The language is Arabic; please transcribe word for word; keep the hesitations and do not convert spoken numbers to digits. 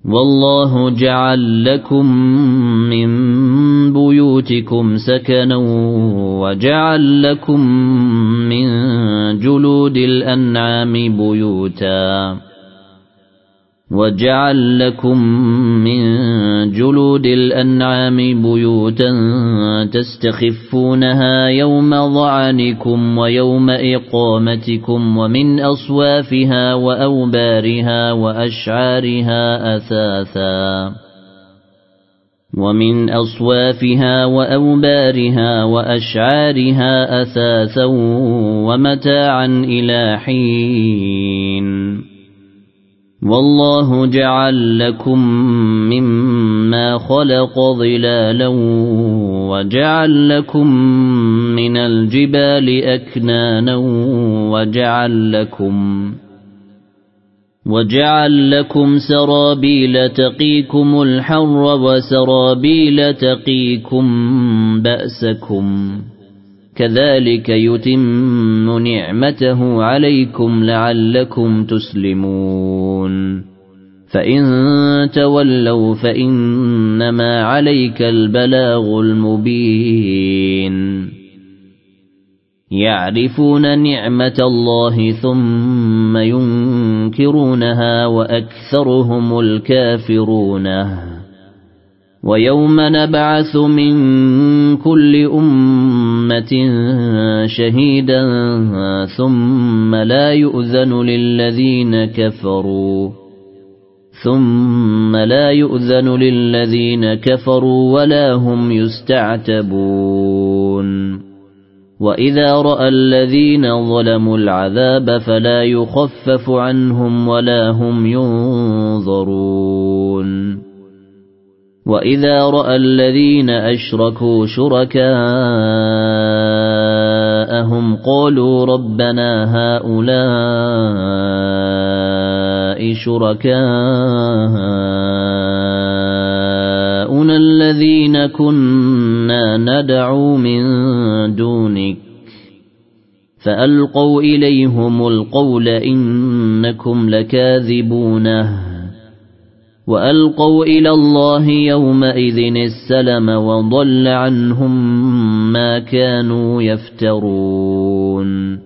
والله جعل لكم من بيوتكم سكنا وجعل لكم من جلود الأنعام بيوتا وجعل لكم من جلود الأنعام بيوتا تستخفونها يوم ظعنكم ويوم إقامتكم ومن أصوافها وأوبارها وأشعارها أثاثا ومن أصوافها وأوبارها وأشعارها أثاثا ومتاعا إلى حين والله جعل لكم مما خلق ظلالا وجعل لكم من الجبال أكنانا وجعل لكم وجعل لكم سرابيل تقيكم الحر وسرابيل تقيكم بأسكم كذلك يتم نعمته عليكم لعلكم تسلمون فإن تولوا فإنما عليك البلاغ المبين يعرفون نعمة الله ثم ينكرونها وأكثرهم الكافرون ويوم نبعث من كل أمة شهيدا ثم لا يؤذن للذين كفروا ثم لا يؤذن للذين كفروا ولا هم يستعتبون وإذا رأى الذين ظلموا العذاب فلا يخفف عنهم ولا هم ينظرون وإذا رأى الذين أشركوا شركاءهم قالوا ربنا هؤلاء شركاؤنا الذين كنا ندعو من دونك فألقوا إليهم القول إنكم لكاذبونه وألقوا إلى الله يومئذ السلم وضل عنهم ما كانوا يفترون